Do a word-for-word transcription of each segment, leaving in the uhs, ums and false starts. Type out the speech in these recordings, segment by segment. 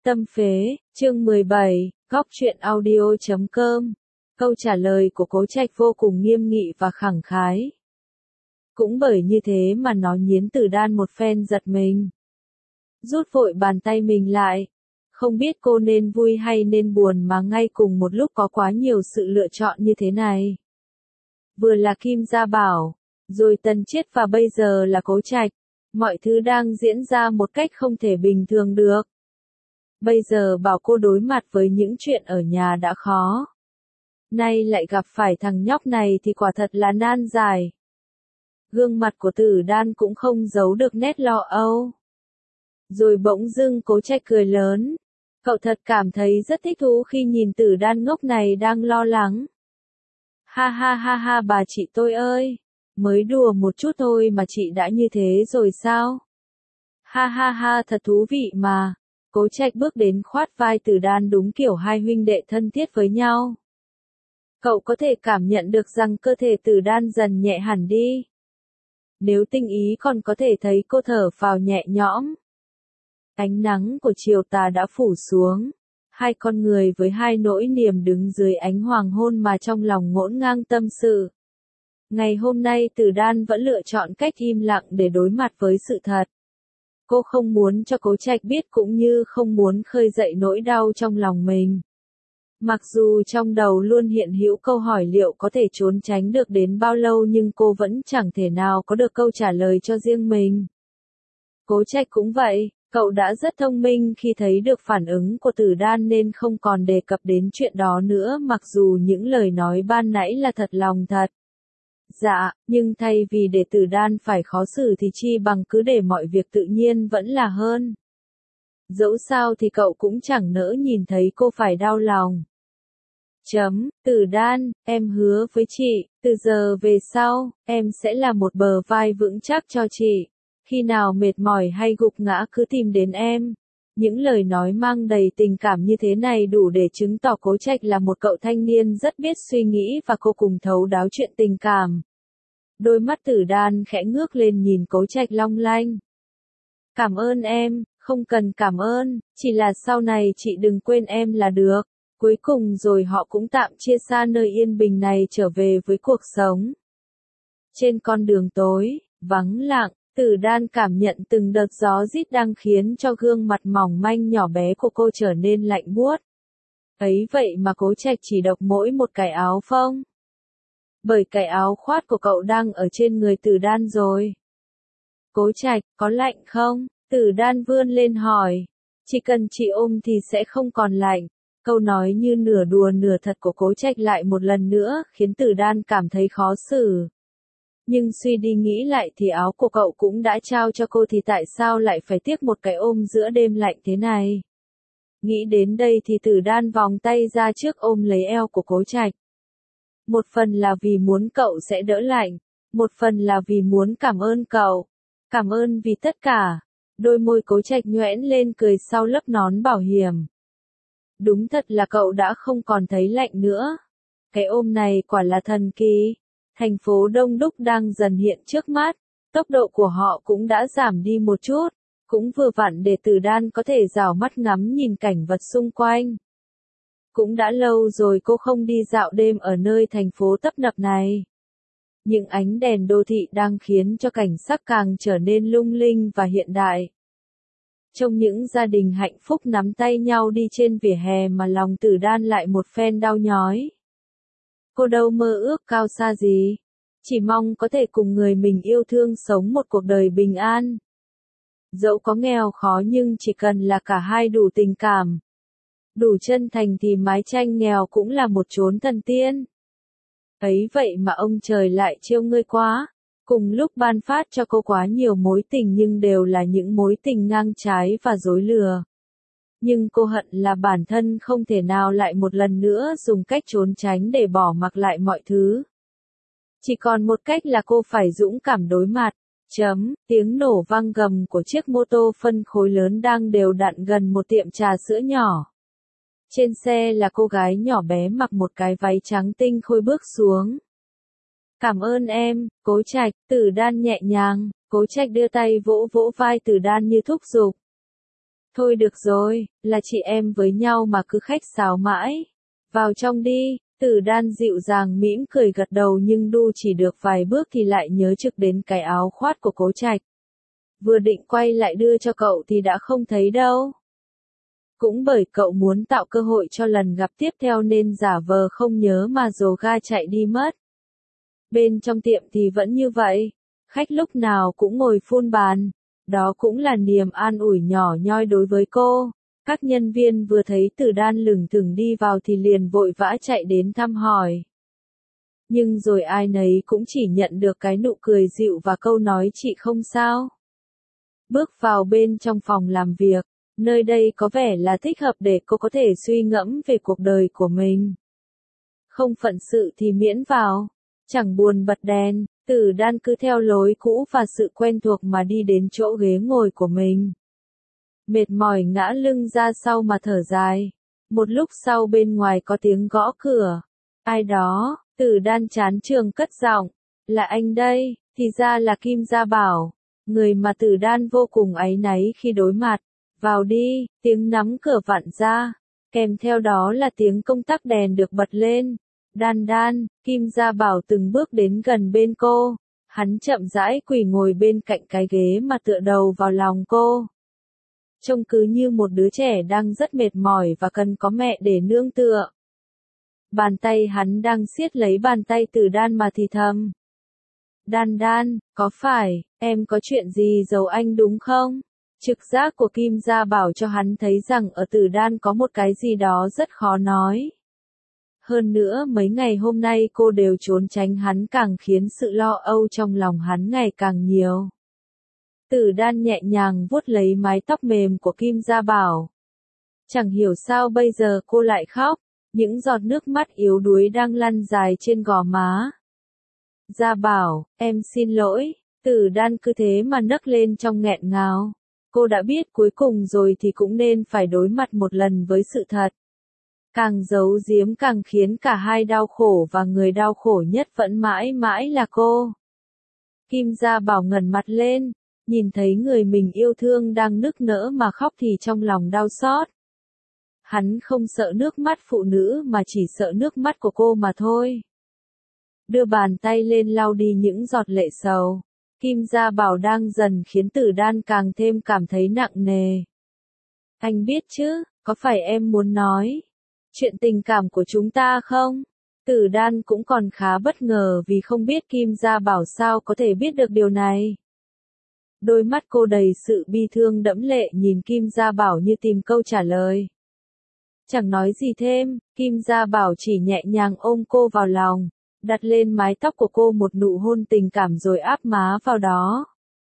Tâm phế, chương mười bảy, góc truyện audio chấm com. Câu trả lời của Cố Trạch vô cùng nghiêm nghị và khẳng khái. Cũng bởi như thế mà nó nhiến Tử Đan một phen giật mình. Rút vội bàn tay mình lại. Không biết cô nên vui hay nên buồn mà ngay cùng một lúc có quá nhiều sự lựa chọn như thế này. Vừa là Kim Gia Bảo, rồi Tần Chiết và bây giờ là Cố Trạch. Mọi thứ đang diễn ra một cách không thể bình thường được. Bây giờ bảo cô đối mặt với những chuyện ở nhà đã khó. Nay lại gặp phải thằng nhóc này thì quả thật là nan giải. Gương mặt của Tử Đan cũng không giấu được nét lo âu. Rồi bỗng dưng Cố Trạch cười lớn. Cậu thật cảm thấy rất thích thú khi nhìn Tử Đan ngốc này đang lo lắng. Ha ha ha ha bà chị tôi ơi. Mới đùa một chút thôi mà chị đã như thế rồi sao? Ha ha ha thật thú vị mà. Cố Trạch bước đến khoát vai Tử Đan đúng kiểu hai huynh đệ thân thiết với nhau. Cậu có thể cảm nhận được rằng cơ thể Tử Đan dần nhẹ hẳn đi. Nếu tinh ý còn có thể thấy cô thở phào nhẹ nhõm. Ánh nắng của chiều tà đã phủ xuống. Hai con người với hai nỗi niềm đứng dưới ánh hoàng hôn mà trong lòng ngổn ngang tâm sự. Ngày hôm nay Tử Đan vẫn lựa chọn cách im lặng để đối mặt với sự thật. Cô không muốn cho Cố Trạch biết cũng như không muốn khơi dậy nỗi đau trong lòng mình. Mặc dù trong đầu luôn hiện hữu câu hỏi liệu có thể trốn tránh được đến bao lâu nhưng cô vẫn chẳng thể nào có được câu trả lời cho riêng mình. Cố Trạch cũng vậy, cậu đã rất thông minh khi thấy được phản ứng của Tử Đan nên không còn đề cập đến chuyện đó nữa mặc dù những lời nói ban nãy là thật lòng thật. Dạ, nhưng thay vì để Tử Đan phải khó xử thì chi bằng cứ để mọi việc tự nhiên vẫn là hơn. Dẫu sao thì cậu cũng chẳng nỡ nhìn thấy cô phải đau lòng. Chấm, Tử Đan, em hứa với chị, từ giờ về sau, em sẽ là một bờ vai vững chắc cho chị. Khi nào mệt mỏi hay gục ngã cứ tìm đến em. Những lời nói mang đầy tình cảm như thế này đủ để chứng tỏ Cố Trạch là một cậu thanh niên rất biết suy nghĩ và cô cùng thấu đáo chuyện tình cảm. Đôi mắt Tử Đan khẽ ngước lên nhìn Cố Trạch long lanh. Cảm ơn em, không cần cảm ơn, chỉ là sau này chị đừng quên em là được. Cuối cùng rồi họ cũng tạm chia xa nơi yên bình này trở về với cuộc sống. Trên con đường tối, vắng lặng. Tử Đan cảm nhận từng đợt gió rít đang khiến cho gương mặt mỏng manh nhỏ bé của cô trở nên lạnh buốt. Ấy vậy mà Cố Trạch chỉ độc mỗi một cái áo phông. Bởi cái áo khoác của cậu đang ở trên người Tử Đan rồi. Cố Trạch, có lạnh không? Tử Đan vươn lên hỏi. Chỉ cần chị ôm thì sẽ không còn lạnh. Câu nói như nửa đùa nửa thật của Cố Trạch lại một lần nữa khiến Tử Đan cảm thấy khó xử. Nhưng suy đi nghĩ lại thì áo của cậu cũng đã trao cho cô thì tại sao lại phải tiếc một cái ôm giữa đêm lạnh thế này. Nghĩ đến đây thì Tử Đan vòng tay ra trước ôm lấy eo của Cố Trạch. Một phần là vì muốn cậu sẽ đỡ lạnh, một phần là vì muốn cảm ơn cậu. Cảm ơn vì tất cả. Đôi môi Cố Trạch nhoẻn lên cười sau lớp nón bảo hiểm. Đúng thật là cậu đã không còn thấy lạnh nữa. Cái ôm này quả là thần kỳ. Thành phố đông đúc đang dần hiện trước mắt, tốc độ của họ cũng đã giảm đi một chút, cũng vừa vặn để Tử Đan có thể rảo mắt ngắm nhìn cảnh vật xung quanh. Cũng đã lâu rồi cô không đi dạo đêm ở nơi thành phố tấp nập này. Những ánh đèn đô thị đang khiến cho cảnh sắc càng trở nên lung linh và hiện đại. Trong những gia đình hạnh phúc nắm tay nhau đi trên vỉa hè mà lòng Tử Đan lại một phen đau nhói. Cô đâu mơ ước cao xa gì, chỉ mong có thể cùng người mình yêu thương sống một cuộc đời bình an. Dẫu có nghèo khó nhưng chỉ cần là cả hai đủ tình cảm, đủ chân thành thì mái tranh nghèo cũng là một chốn thần tiên. Ấy vậy mà ông trời lại trêu ngươi quá, cùng lúc ban phát cho cô quá nhiều mối tình nhưng đều là những mối tình ngang trái và dối lừa. Nhưng cô hận là bản thân không thể nào lại một lần nữa dùng cách trốn tránh để bỏ mặc lại mọi thứ. Chỉ còn một cách là cô phải dũng cảm đối mặt. Chấm, tiếng nổ vang gầm của chiếc mô tô phân khối lớn đang đều đặn gần một tiệm trà sữa nhỏ. Trên xe là cô gái nhỏ bé mặc một cái váy trắng tinh khôi bước xuống. Cảm ơn em, Cố Trạch, Tử Đan nhẹ nhàng, Cố Trạch đưa tay vỗ vỗ vai Tử Đan như thúc giục. Thôi được rồi, là chị em với nhau mà cứ khách sáo mãi. Vào trong đi, Tử Đan dịu dàng mỉm cười gật đầu nhưng đu chỉ được vài bước thì lại nhớ trực đến cái áo khoác của Cố Trạch. Vừa định quay lại đưa cho cậu thì đã không thấy đâu. Cũng bởi cậu muốn tạo cơ hội cho lần gặp tiếp theo nên giả vờ không nhớ mà dồ ga chạy đi mất. Bên trong tiệm thì vẫn như vậy, khách lúc nào cũng ngồi phun bàn, đó cũng là niềm an ủi nhỏ nhoi đối với cô. Các nhân viên vừa thấy Tử Đan lửng thửng đi vào thì liền vội vã chạy đến thăm hỏi. Nhưng rồi ai nấy cũng chỉ nhận được cái nụ cười dịu và câu nói chị không sao. Bước vào bên trong phòng làm việc, nơi đây có vẻ là thích hợp để cô có thể suy ngẫm về cuộc đời của mình. Không phận sự thì miễn vào, chẳng buồn bật đèn, Tử Đan cứ theo lối cũ và sự quen thuộc mà đi đến chỗ ghế ngồi của mình. Mệt mỏi ngã lưng ra sau mà thở dài. Một lúc sau bên ngoài có tiếng gõ cửa. Ai đó, Tử Đan chán trường cất giọng. Là anh đây, thì ra là Kim Gia Bảo. Người mà Tử Đan vô cùng áy náy khi đối mặt. Vào đi, tiếng nắm cửa vặn ra. Kèm theo đó là tiếng công tắc đèn được bật lên. Đan Đan, Kim Gia Bảo từng bước đến gần bên cô. Hắn chậm rãi quỳ ngồi bên cạnh cái ghế mà tựa đầu vào lòng cô. Trông cứ như một đứa trẻ đang rất mệt mỏi và cần có mẹ để nương tựa. Bàn tay hắn đang siết lấy bàn tay Tử Đan mà thì thầm. Đan Đan, có phải, em có chuyện gì giấu anh đúng không? Trực giác của Kim Gia Bảo cho hắn thấy rằng ở Tử Đan có một cái gì đó rất khó nói. Hơn nữa mấy ngày hôm nay cô đều trốn tránh hắn càng khiến sự lo âu trong lòng hắn ngày càng nhiều. Tử Đan nhẹ nhàng vuốt lấy mái tóc mềm của Kim Gia Bảo. Chẳng hiểu sao bây giờ cô lại khóc, những giọt nước mắt yếu đuối đang lăn dài trên gò má. Gia Bảo, em xin lỗi, Tử Đan cứ thế mà nấc lên trong nghẹn ngào. Cô đã biết cuối cùng rồi thì cũng nên phải đối mặt một lần với sự thật. Càng giấu giếm càng khiến cả hai đau khổ và người đau khổ nhất vẫn mãi mãi là cô. Kim Gia Bảo ngẩng mặt lên. Nhìn thấy người mình yêu thương đang nức nở mà khóc thì trong lòng đau xót. Hắn không sợ nước mắt phụ nữ mà chỉ sợ nước mắt của cô mà thôi. Đưa bàn tay lên lau đi những giọt lệ sầu. Kim Gia Bảo đang dần khiến Tử Đan càng thêm cảm thấy nặng nề. Anh biết chứ, có phải em muốn nói chuyện tình cảm của chúng ta không? Tử Đan cũng còn khá bất ngờ vì không biết Kim Gia Bảo sao có thể biết được điều này. Đôi mắt cô đầy sự bi thương đẫm lệ nhìn Kim Gia Bảo như tìm câu trả lời. Chẳng nói gì thêm, Kim Gia Bảo chỉ nhẹ nhàng ôm cô vào lòng, đặt lên mái tóc của cô một nụ hôn tình cảm rồi áp má vào đó.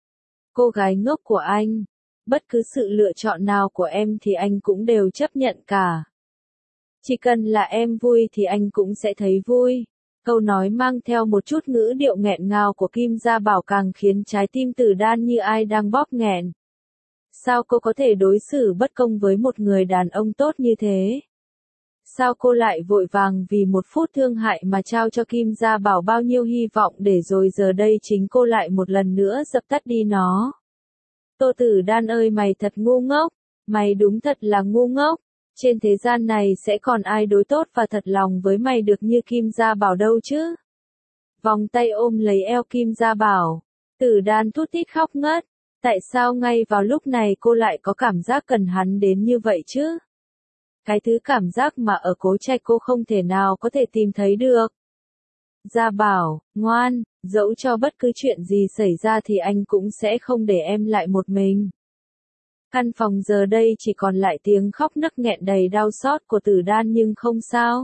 Cô gái ngốc của anh, bất cứ sự lựa chọn nào của em thì anh cũng đều chấp nhận cả. Chỉ cần là em vui thì anh cũng sẽ thấy vui. Câu nói mang theo một chút ngữ điệu nghẹn ngào của Kim Gia Bảo càng khiến trái tim Tử Đan như ai đang bóp nghẹn. Sao cô có thể đối xử bất công với một người đàn ông tốt như thế? Sao cô lại vội vàng vì một phút thương hại mà trao cho Kim Gia Bảo bao nhiêu hy vọng để rồi giờ đây chính cô lại một lần nữa dập tắt đi nó? Tô Tử Đan ơi, mày thật ngu ngốc, mày đúng thật là ngu ngốc. Trên thế gian này sẽ còn ai đối tốt và thật lòng với mày được như Kim Gia Bảo đâu chứ? Vòng tay ôm lấy eo Kim Gia Bảo, Tử Đan thút thít khóc ngất. Tại sao ngay vào lúc này cô lại có cảm giác cần hắn đến như vậy chứ? Cái thứ cảm giác mà ở Cố Trạch cô không thể nào có thể tìm thấy được. Gia Bảo, ngoan, dẫu cho bất cứ chuyện gì xảy ra thì anh cũng sẽ không để em lại một mình. Căn phòng giờ đây chỉ còn lại tiếng khóc nấc nghẹn đầy đau xót của Tử Đan nhưng không sao.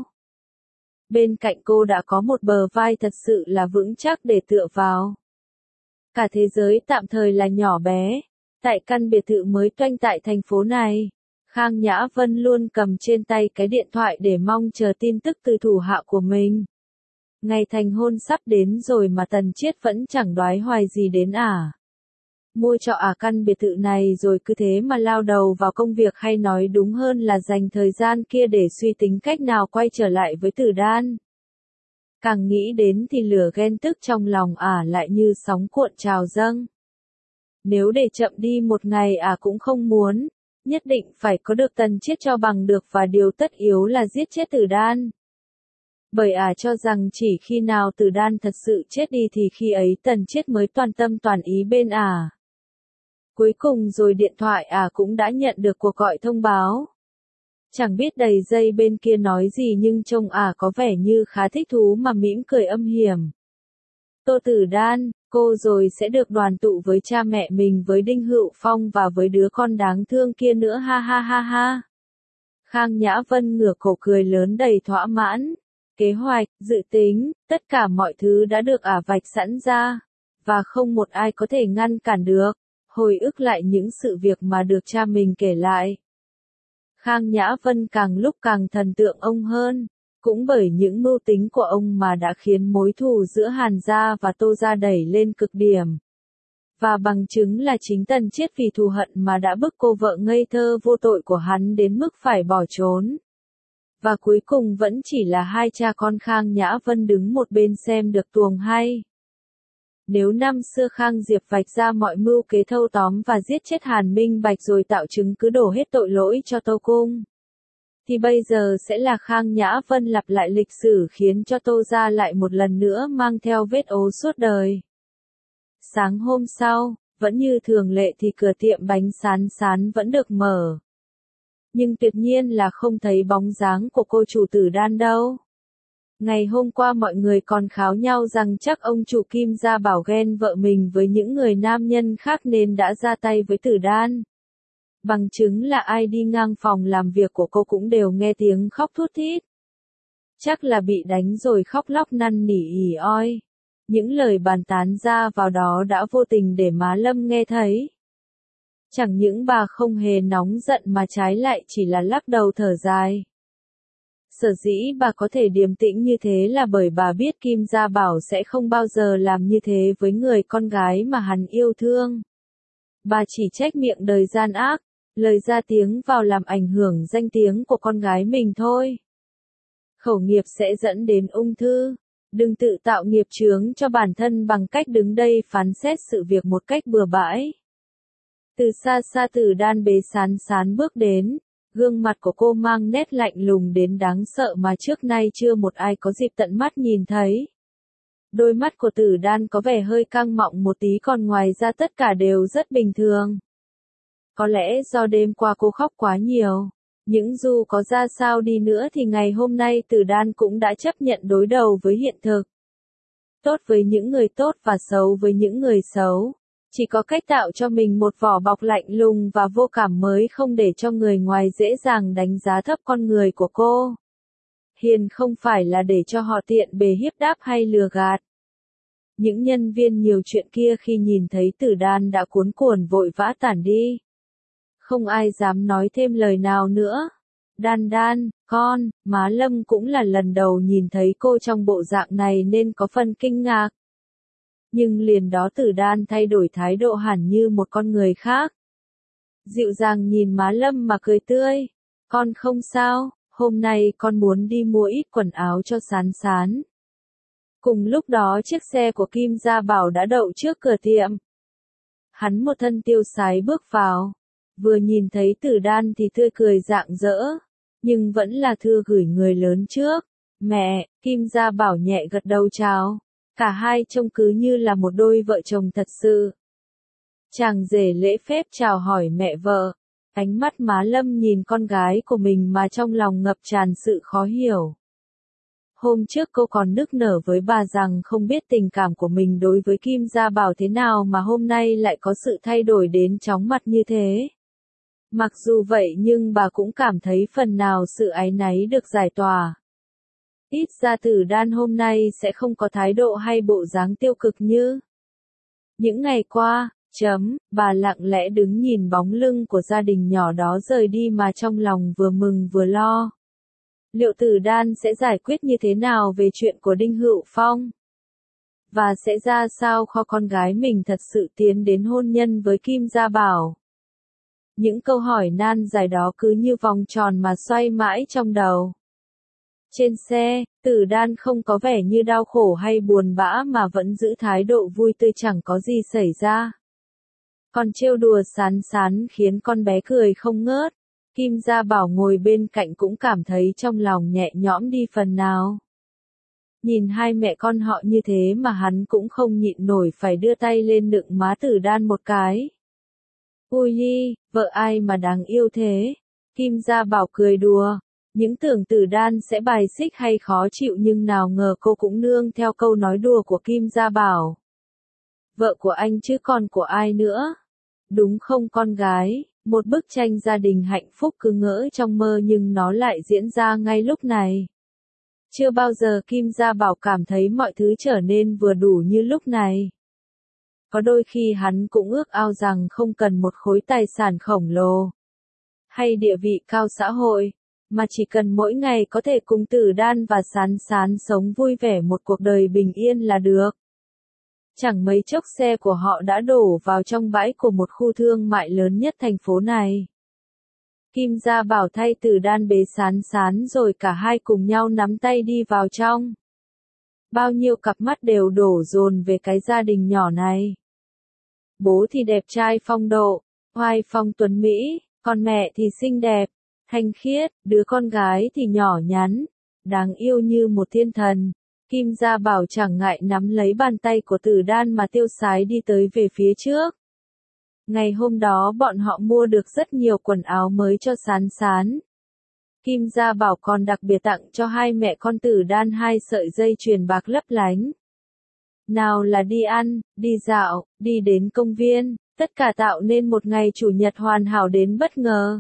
Bên cạnh cô đã có một bờ vai thật sự là vững chắc để tựa vào. Cả thế giới tạm thời là nhỏ bé. Tại căn biệt thự mới toanh tại thành phố này, Khang Nhã Vân luôn cầm trên tay cái điện thoại để mong chờ tin tức từ thủ hạ của mình. Ngày thành hôn sắp đến rồi mà Tần Chiết vẫn chẳng đoái hoài gì đến à. Mua cho à căn biệt thự này rồi cứ thế mà lao đầu vào công việc, hay nói đúng hơn là dành thời gian kia để suy tính cách nào quay trở lại với Tử Đan. Càng nghĩ đến thì lửa ghen tức trong lòng ả lại như sóng cuộn trào dâng. Nếu để chậm đi một ngày ả cũng không muốn, nhất định phải có được Tần Chiết cho bằng được và điều tất yếu là giết chết Tử Đan. Bởi ả à cho rằng chỉ khi nào Tử Đan thật sự chết đi thì khi ấy Tần Chiết mới toàn tâm toàn ý bên ả. À. Cuối cùng rồi điện thoại ả à cũng đã nhận được cuộc gọi thông báo. Chẳng biết đầy dây bên kia nói gì nhưng trông ả à có vẻ như khá thích thú mà mỉm cười âm hiểm. Tô Tử Đan, cô rồi sẽ được đoàn tụ với cha mẹ mình, với Đinh Hữu Phong và với đứa con đáng thương kia nữa, ha ha ha ha. Khang Nhã Vân ngửa cổ cười lớn đầy thỏa mãn. Kế hoạch, dự tính, tất cả mọi thứ đã được ả vạch sẵn ra, và không một ai có thể ngăn cản được. Hồi ức lại những sự việc mà được cha mình kể lại. Khang Nhã Vân càng lúc càng thần tượng ông hơn, cũng bởi những mưu tính của ông mà đã khiến mối thù giữa Hàn gia và Tô gia đẩy lên cực điểm. Và bằng chứng là chính Tần Chiết vì thù hận mà đã bức cô vợ ngây thơ vô tội của hắn đến mức phải bỏ trốn. Và cuối cùng vẫn chỉ là hai cha con Khang Nhã Vân đứng một bên xem được tuồng hay. Nếu năm xưa Khang Diệp vạch ra mọi mưu kế thâu tóm và giết chết Hàn Minh Bạch rồi tạo chứng cứ đổ hết tội lỗi cho Tô Cung, thì bây giờ sẽ là Khang Nhã Vân lặp lại lịch sử khiến cho Tô gia lại một lần nữa mang theo vết ố suốt đời. Sáng hôm sau, vẫn như thường lệ thì cửa tiệm bánh Sán Sán vẫn được mở. Nhưng tuyệt nhiên là không thấy bóng dáng của cô chủ Tử Đan đâu. Ngày hôm qua mọi người còn kháo nhau rằng chắc ông chủ Kim Gia Bảo ghen vợ mình với những người nam nhân khác nên đã ra tay với Tử Đan. Bằng chứng là ai đi ngang phòng làm việc của cô cũng đều nghe tiếng khóc thút thít. Chắc là bị đánh rồi khóc lóc năn nỉ ỉ oi. Những lời bàn tán ra vào đó đã vô tình để má Lâm nghe thấy. Chẳng những bà không hề nóng giận mà trái lại chỉ là lắc đầu thở dài. Sở dĩ bà có thể điềm tĩnh như thế là bởi bà biết Kim Gia Bảo sẽ không bao giờ làm như thế với người con gái mà hắn yêu thương. Bà chỉ trách miệng đời gian ác, lời ra tiếng vào làm ảnh hưởng danh tiếng của con gái mình thôi. Khẩu nghiệp sẽ dẫn đến ung thư. Đừng tự tạo nghiệp chướng cho bản thân bằng cách đứng đây phán xét sự việc một cách bừa bãi. Từ xa xa Tử Đan bế Sán Sán bước đến. Gương mặt của cô mang nét lạnh lùng đến đáng sợ mà trước nay chưa một ai có dịp tận mắt nhìn thấy. Đôi mắt của Tử Đan có vẻ hơi căng mọng một tí, còn ngoài ra tất cả đều rất bình thường. Có lẽ do đêm qua cô khóc quá nhiều. Nhưng dù có ra sao đi nữa thì ngày hôm nay Tử Đan cũng đã chấp nhận đối đầu với hiện thực. Tốt với những người tốt và xấu với những người xấu. Chỉ có cách tạo cho mình một vỏ bọc lạnh lùng và vô cảm mới không để cho người ngoài dễ dàng đánh giá thấp con người của cô. Hiền không phải là để cho họ tiện bề hiếp đáp hay lừa gạt. Những nhân viên nhiều chuyện kia khi nhìn thấy Tử Đan đã cuống cuồng vội vã tản đi. Không ai dám nói thêm lời nào nữa. Đan Đan, con, má Lâm cũng là lần đầu nhìn thấy cô trong bộ dạng này nên có phần kinh ngạc. Nhưng liền đó Tử Đan thay đổi thái độ hẳn như một con người khác. Dịu dàng nhìn má Lâm mà cười tươi. Con không sao, hôm nay con muốn đi mua ít quần áo cho Sán Sán. Cùng lúc đó chiếc xe của Kim Gia Bảo đã đậu trước cửa tiệm. Hắn một thân tiêu sái bước vào. Vừa nhìn thấy Tử Đan thì tươi cười rạng rỡ. Nhưng vẫn là thưa gửi người lớn trước. Mẹ, Kim Gia Bảo nhẹ gật đầu chào. Cả hai trông cứ như là một đôi vợ chồng thật sự. Chàng rể lễ phép chào hỏi mẹ vợ. Ánh mắt má Lâm nhìn con gái của mình mà trong lòng ngập tràn sự khó hiểu. Hôm trước cô còn nức nở với bà rằng không biết tình cảm của mình đối với Kim Gia Bảo thế nào mà hôm nay lại có sự thay đổi đến chóng mặt như thế. Mặc dù vậy nhưng bà cũng cảm thấy phần nào sự áy náy được giải tỏa. Ít ra Tử Đan hôm nay sẽ không có thái độ hay bộ dáng tiêu cực như những ngày qua. Chấm, bà lặng lẽ đứng nhìn bóng lưng của gia đình nhỏ đó rời đi mà trong lòng vừa mừng vừa lo. Liệu Tử Đan sẽ giải quyết như thế nào về chuyện của Đinh Hữu Phong? Và sẽ ra sao khi con gái mình thật sự tiến đến hôn nhân với Kim Gia Bảo? Những câu hỏi nan giải đó cứ như vòng tròn mà xoay mãi trong đầu. Trên xe, Tử Đan không có vẻ như đau khổ hay buồn bã mà vẫn giữ thái độ vui tươi chẳng có gì xảy ra. còn trêu đùa Sán Sán khiến con bé cười không ngớt. Kim Gia Bảo ngồi bên cạnh cũng cảm thấy trong lòng nhẹ nhõm đi phần nào. Nhìn hai mẹ con họ như thế mà hắn cũng không nhịn nổi phải đưa tay lên nựng má Tử Đan một cái. Ôi nhi, vợ ai mà đáng yêu thế? Kim Gia Bảo cười đùa, những tưởng Tử Đan sẽ bài xích hay khó chịu nhưng nào ngờ cô cũng nương theo câu nói đùa của Kim Gia Bảo. Vợ của anh chứ còn của ai nữa? Đúng không con gái? Một bức tranh gia đình hạnh phúc cứ ngỡ trong mơ nhưng nó lại diễn ra ngay lúc này. Chưa bao giờ Kim Gia Bảo cảm thấy mọi thứ trở nên vừa đủ như lúc này. Có đôi khi hắn cũng ước ao rằng không cần một khối tài sản khổng lồ hay địa vị cao xã hội, mà chỉ cần mỗi ngày có thể cùng Tử Đan và Sán Sán sống vui vẻ một cuộc đời bình yên là được. Chẳng mấy chốc xe của họ đã đổ vào trong bãi của một khu thương mại lớn nhất thành phố này. Kim Gia Bảo thay Tử Đan bế Sán Sán rồi cả hai cùng nhau nắm tay đi vào trong. Bao nhiêu cặp mắt đều đổ dồn về cái gia đình nhỏ này. Bố thì đẹp trai phong độ, oai phong tuấn Mỹ, còn mẹ thì xinh đẹp, thanh khiết, đứa con gái thì nhỏ nhắn, đáng yêu như một thiên thần. Kim Gia Bảo chẳng ngại nắm lấy bàn tay của Tử Đan mà tiêu sái đi tới về phía trước. Ngày hôm đó bọn họ mua được rất nhiều quần áo mới cho Sán Sán. Kim Gia Bảo còn đặc biệt tặng cho hai mẹ con Tử Đan hai sợi dây chuyền bạc lấp lánh. Nào là đi ăn, đi dạo, đi đến công viên, tất cả tạo nên một ngày chủ nhật hoàn hảo đến bất ngờ.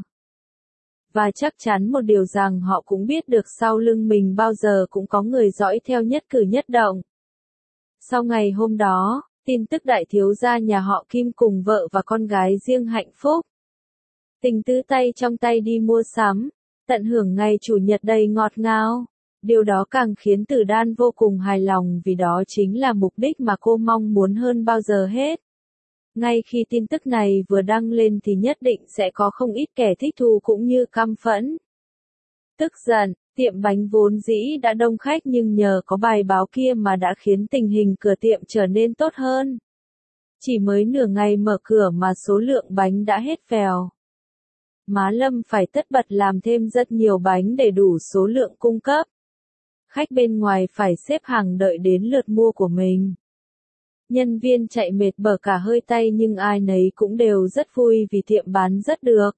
Và chắc chắn một điều rằng họ cũng biết được sau lưng mình bao giờ cũng có người dõi theo nhất cử nhất động. Sau ngày hôm đó, tin tức đại thiếu gia nhà họ Kim cùng vợ và con gái riêng hạnh phúc tình tứ tay trong tay đi mua sắm, tận hưởng ngày chủ nhật đầy ngọt ngào. Điều đó càng khiến Tử Đan vô cùng hài lòng vì đó chính là mục đích mà cô mong muốn hơn bao giờ hết. Ngay khi tin tức này vừa đăng lên thì nhất định sẽ có không ít kẻ thích thú cũng như căm phẫn. Tức giận, tiệm bánh vốn dĩ đã đông khách nhưng nhờ có bài báo kia mà đã khiến tình hình cửa tiệm trở nên tốt hơn. Chỉ mới nửa ngày mở cửa mà số lượng bánh đã hết vèo. Má Lâm phải tất bật làm thêm rất nhiều bánh để đủ số lượng cung cấp. Khách bên ngoài phải xếp hàng đợi đến lượt mua của mình. Nhân viên chạy mệt bở cả hơi tay nhưng ai nấy cũng đều rất vui vì tiệm bán rất được.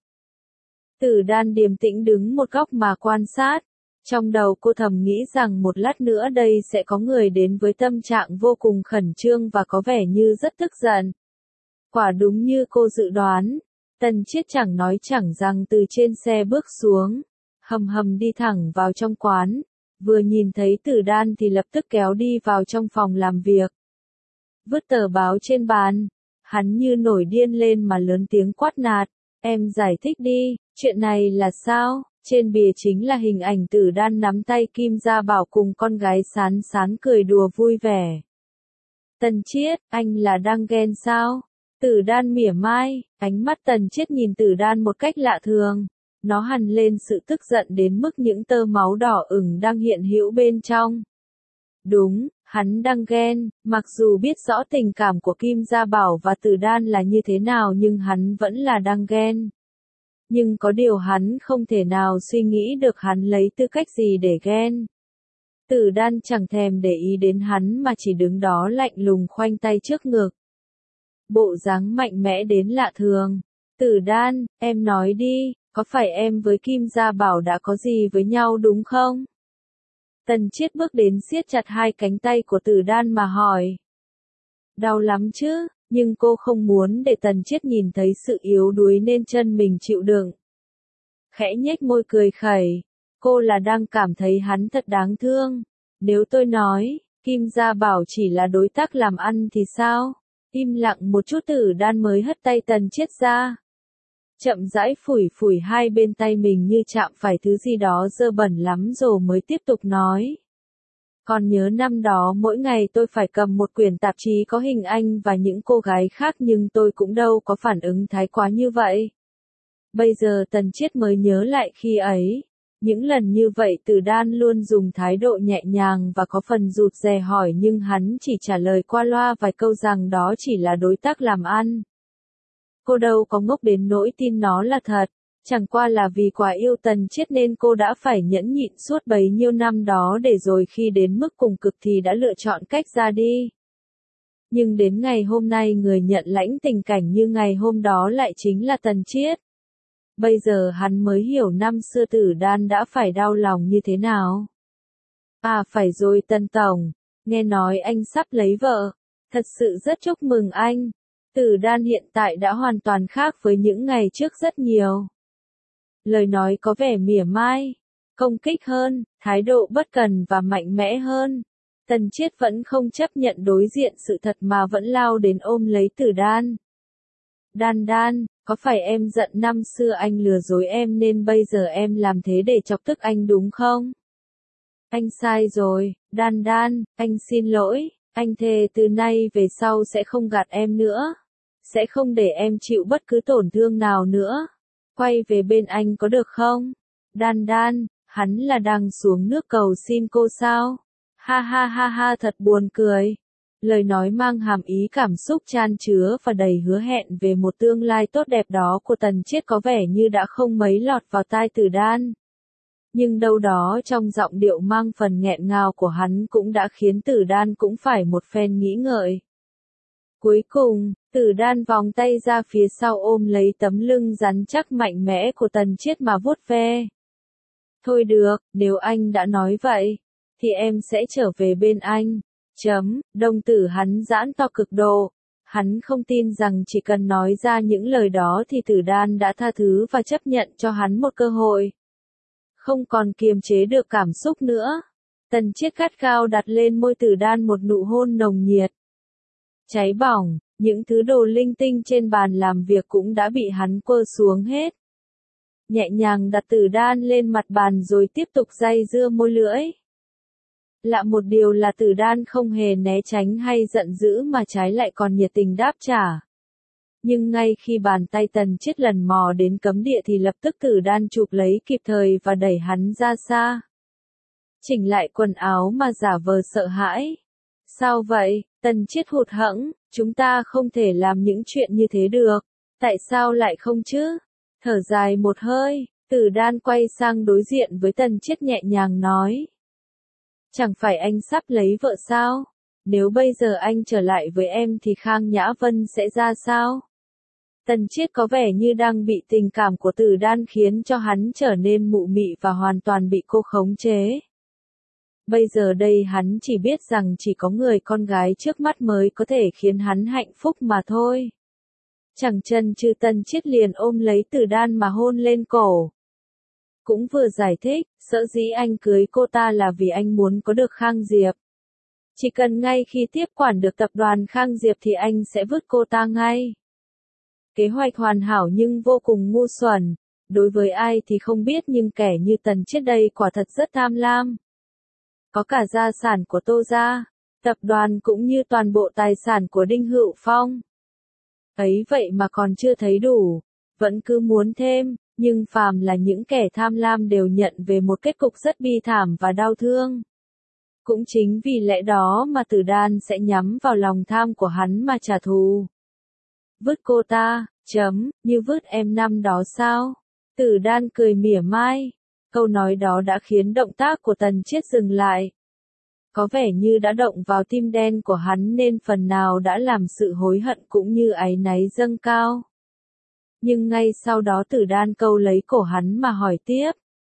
Tử Đan điềm tĩnh đứng một góc mà quan sát. Trong đầu cô thầm nghĩ rằng một lát nữa đây sẽ có người đến với tâm trạng vô cùng khẩn trương và có vẻ như rất tức giận. Quả đúng như cô dự đoán. Tần Chiết chẳng nói chẳng rằng từ trên xe bước xuống. Hầm hầm đi thẳng vào trong quán. Vừa nhìn thấy Tử Đan thì lập tức kéo đi vào trong phòng làm việc. Vứt tờ báo trên bàn. Hắn như nổi điên lên mà lớn tiếng quát nạt. Em giải thích đi, chuyện này là sao? Trên bìa chính là hình ảnh Tử Đan nắm tay Kim Gia Bảo cùng con gái Sán Sán cười đùa vui vẻ. Tần Chiết, anh là đang ghen sao? Tử Đan mỉa mai, ánh mắt Tần Chiết nhìn Tử Đan một cách lạ thường. Nó hằn lên sự tức giận đến mức những tơ máu đỏ ửng đang hiện hữu bên trong. Đúng, hắn đang ghen, mặc dù biết rõ tình cảm của Kim Gia Bảo và Tử Đan là như thế nào nhưng hắn vẫn là đang ghen. Nhưng có điều hắn không thể nào suy nghĩ được hắn lấy tư cách gì để ghen. Tử Đan chẳng thèm để ý đến hắn mà chỉ đứng đó lạnh lùng khoanh tay trước ngực. Bộ dáng mạnh mẽ đến lạ thường. Tử Đan, em nói đi, có phải em với Kim Gia Bảo đã có gì với nhau đúng không? Tần Chiết bước đến siết chặt hai cánh tay của Tử Đan mà hỏi. Đau lắm chứ, nhưng cô không muốn để Tần Chiết nhìn thấy sự yếu đuối nên chân mình chịu đựng. Khẽ nhếch môi cười khẩy, cô là đang cảm thấy hắn thật đáng thương. Nếu tôi nói, Kim Gia Bảo chỉ là đối tác làm ăn thì sao? Im lặng một chút Tử Đan mới hất tay Tần Chiết ra. Chậm rãi phủi phủi hai bên tay mình như chạm phải thứ gì đó dơ bẩn lắm rồi mới tiếp tục nói. Còn nhớ năm đó mỗi ngày tôi phải cầm một quyển tạp chí có hình anh và những cô gái khác nhưng tôi cũng đâu có phản ứng thái quá như vậy. Bây giờ Tần Chiết mới nhớ lại khi ấy. Những lần như vậy Tử Đan luôn dùng thái độ nhẹ nhàng và có phần rụt rè hỏi nhưng hắn chỉ trả lời qua loa vài câu rằng đó chỉ là đối tác làm ăn. Cô đâu có ngốc đến nỗi tin nó là thật. Chẳng qua là vì quá yêu Tần Chiết nên cô đã phải nhẫn nhịn suốt bấy nhiêu năm đó để rồi khi đến mức cùng cực thì đã lựa chọn cách ra đi. Nhưng đến ngày hôm nay người nhận lãnh tình cảnh như ngày hôm đó lại chính là Tần Chiết. Bây giờ hắn mới hiểu năm xưa Tử Đan đã phải đau lòng như thế nào. À phải rồi Tần Tổng, nghe nói anh sắp lấy vợ. Thật sự rất chúc mừng anh. Tử Đan hiện tại đã hoàn toàn khác với những ngày trước rất nhiều. Lời nói có vẻ mỉa mai, công kích hơn, thái độ bất cần và mạnh mẽ hơn. Tần Chiết vẫn không chấp nhận đối diện sự thật mà vẫn lao đến ôm lấy Tử Đan. Đan Đan, có phải em giận năm xưa anh lừa dối em nên bây giờ em làm thế để chọc tức anh đúng không? Anh sai rồi, Đan Đan, anh xin lỗi, anh thề từ nay về sau sẽ không gạt em nữa. Sẽ không để em chịu bất cứ tổn thương nào nữa. Quay về bên anh có được không? Đan Đan, hắn là đang xuống nước cầu xin cô sao? Ha ha ha ha thật buồn cười. Lời nói mang hàm ý cảm xúc chan chứa và đầy hứa hẹn về một tương lai tốt đẹp đó của Tần Chiết có vẻ như đã không mấy lọt vào tai Tử Đan. Nhưng đâu đó trong giọng điệu mang phần nghẹn ngào của hắn cũng đã khiến Tử Đan cũng phải một phen nghĩ ngợi. Cuối cùng, Tử Đan vòng tay ra phía sau ôm lấy tấm lưng rắn chắc mạnh mẽ của Tần Chiết mà vuốt ve. Thôi được, nếu anh đã nói vậy, thì em sẽ trở về bên anh. Chấm, đồng tử hắn giãn to cực độ. Hắn không tin rằng chỉ cần nói ra những lời đó thì Tử Đan đã tha thứ và chấp nhận cho hắn một cơ hội. Không còn kiềm chế được cảm xúc nữa. Tần Chiết gắt gao đặt lên môi Tử Đan một nụ hôn nồng nhiệt. Cháy bỏng, những thứ đồ linh tinh trên bàn làm việc cũng đã bị hắn quơ xuống hết. Nhẹ nhàng đặt Tử Đan lên mặt bàn rồi tiếp tục day dưa môi lưỡi. Lạ một điều là Tử Đan không hề né tránh hay giận dữ mà trái lại còn nhiệt tình đáp trả. Nhưng ngay khi bàn tay Tần Chiết lần mò đến cấm địa thì lập tức Tử Đan chụp lấy kịp thời và đẩy hắn ra xa. Chỉnh lại quần áo mà giả vờ sợ hãi. Sao vậy? Tần Chiết hụt hẫng, chúng ta không thể làm những chuyện như thế được. Tại sao lại không chứ? Thở dài một hơi, Tử Đan quay sang đối diện với Tần Chiết nhẹ nhàng nói. Chẳng phải anh sắp lấy vợ sao? Nếu bây giờ anh trở lại với em thì Khang Nhã Vân sẽ ra sao? Tần Chiết có vẻ như đang bị tình cảm của Tử Đan khiến cho hắn trở nên mụ mị và hoàn toàn bị cô khống chế. Bây giờ đây hắn chỉ biết rằng chỉ có người con gái trước mắt mới có thể khiến hắn hạnh phúc mà thôi. Chẳng chần chừ Tần Chiết liền ôm lấy Tử Đan mà hôn lên cổ. Cũng vừa giải thích, sở dĩ anh cưới cô ta là vì anh muốn có được Khang Diệp. Chỉ cần ngay khi tiếp quản được tập đoàn Khang Diệp thì anh sẽ vứt cô ta ngay. Kế hoạch hoàn hảo nhưng vô cùng ngu xuẩn. Đối với ai thì không biết nhưng kẻ như Tần Chiết đây quả thật rất tham lam. Có cả gia sản của Tô gia, tập đoàn cũng như toàn bộ tài sản của Đinh Hữu Phong. Ấy vậy mà còn chưa thấy đủ, vẫn cứ muốn thêm, nhưng phàm là những kẻ tham lam đều nhận về một kết cục rất bi thảm và đau thương. Cũng chính vì lẽ đó mà Tử Đan sẽ nhắm vào lòng tham của hắn mà trả thù. Vứt cô ta, chấm, như vứt em năm đó sao? Tử Đan cười mỉa mai. Câu nói đó đã khiến động tác của Tần Chiết dừng lại. Có vẻ như đã động vào tim đen của hắn nên phần nào đã làm sự hối hận cũng như áy náy dâng cao. Nhưng ngay sau đó Tử Đan câu lấy cổ hắn mà hỏi tiếp.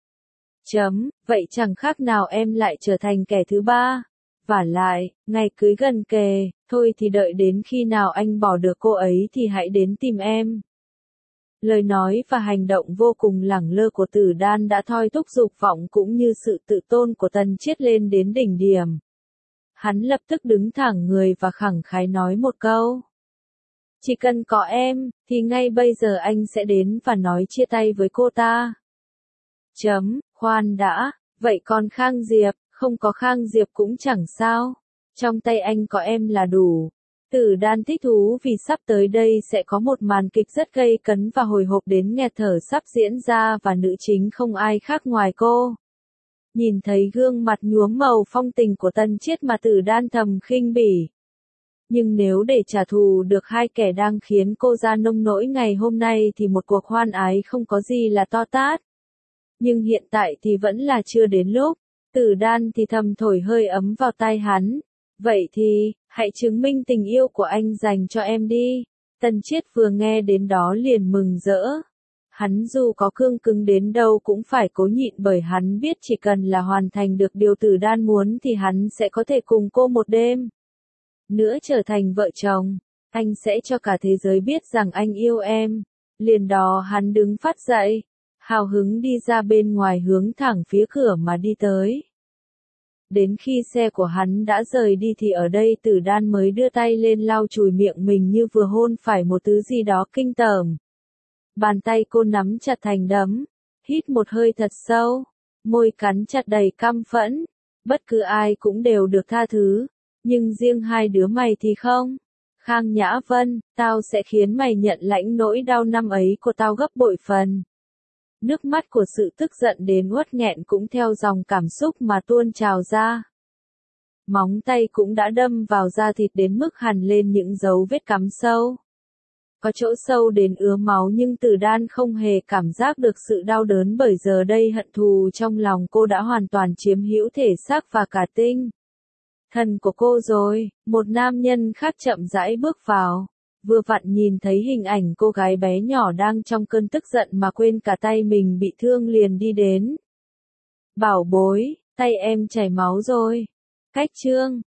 Chấm, vậy chẳng khác nào em lại trở thành kẻ thứ ba. Vả lại, ngày cưới gần kề, thôi thì đợi đến khi nào anh bỏ được cô ấy thì hãy đến tìm em. Lời nói và hành động vô cùng lẳng lơ của Tử Đan đã thôi thúc dục vọng cũng như sự tự tôn của Tần Chiết lên đến đỉnh điểm. Hắn lập tức đứng thẳng người và khẳng khái nói một câu. Chỉ cần có em, thì ngay bây giờ anh sẽ đến và nói chia tay với cô ta. Chấm, khoan đã, vậy còn Khang Diệp, không có Khang Diệp cũng chẳng sao. Trong tay anh có em là đủ. Tử Đan thích thú vì sắp tới đây sẽ có một màn kịch rất gây cấn và hồi hộp đến nghẹt thở sắp diễn ra và nữ chính không ai khác ngoài cô. Nhìn thấy gương mặt nhuốm màu phong tình của Tần Chiết mà Tử Đan thầm khinh bỉ. Nhưng nếu để trả thù được hai kẻ đang khiến cô ra nông nỗi ngày hôm nay thì một cuộc hoan ái không có gì là to tát. Nhưng hiện tại thì vẫn là chưa đến lúc. Tử Đan thì thầm thổi hơi ấm vào tai hắn. Vậy thì, hãy chứng minh tình yêu của anh dành cho em đi. Tần Chiết vừa nghe đến đó liền mừng rỡ. Hắn dù có cương cứng đến đâu cũng phải cố nhịn bởi hắn biết chỉ cần là hoàn thành được điều Tử Đan muốn thì hắn sẽ có thể cùng cô một đêm nữa trở thành vợ chồng. Anh sẽ cho cả thế giới biết rằng anh yêu em. Liền đó hắn đứng phát dậy, hào hứng đi ra bên ngoài hướng thẳng phía cửa mà đi tới. Đến khi xe của hắn đã rời đi thì ở đây Tử Đan mới đưa tay lên lau chùi miệng mình như vừa hôn phải một thứ gì đó kinh tởm. Bàn tay cô nắm chặt thành đấm, hít một hơi thật sâu, môi cắn chặt đầy căm phẫn. Bất cứ ai cũng đều được tha thứ, nhưng riêng hai đứa mày thì không. Khang Nhã Vân, tao sẽ khiến mày nhận lãnh nỗi đau năm ấy của tao gấp bội phần. Nước mắt của sự tức giận đến uất nghẹn cũng theo dòng cảm xúc mà tuôn trào ra. Móng tay cũng đã đâm vào da thịt đến mức hằn lên những dấu vết cắm sâu. Có chỗ sâu đến ứa máu nhưng Tử Đan không hề cảm giác được sự đau đớn bởi giờ đây hận thù trong lòng cô đã hoàn toàn chiếm hữu thể xác và cả tinh thần của cô rồi. Một nam nhân khác chậm rãi bước vào. Vừa vặn nhìn thấy hình ảnh cô gái bé nhỏ đang trong cơn tức giận mà quên cả tay mình bị thương liền đi đến. Bảo bối, tay em chảy máu rồi. Cách trương,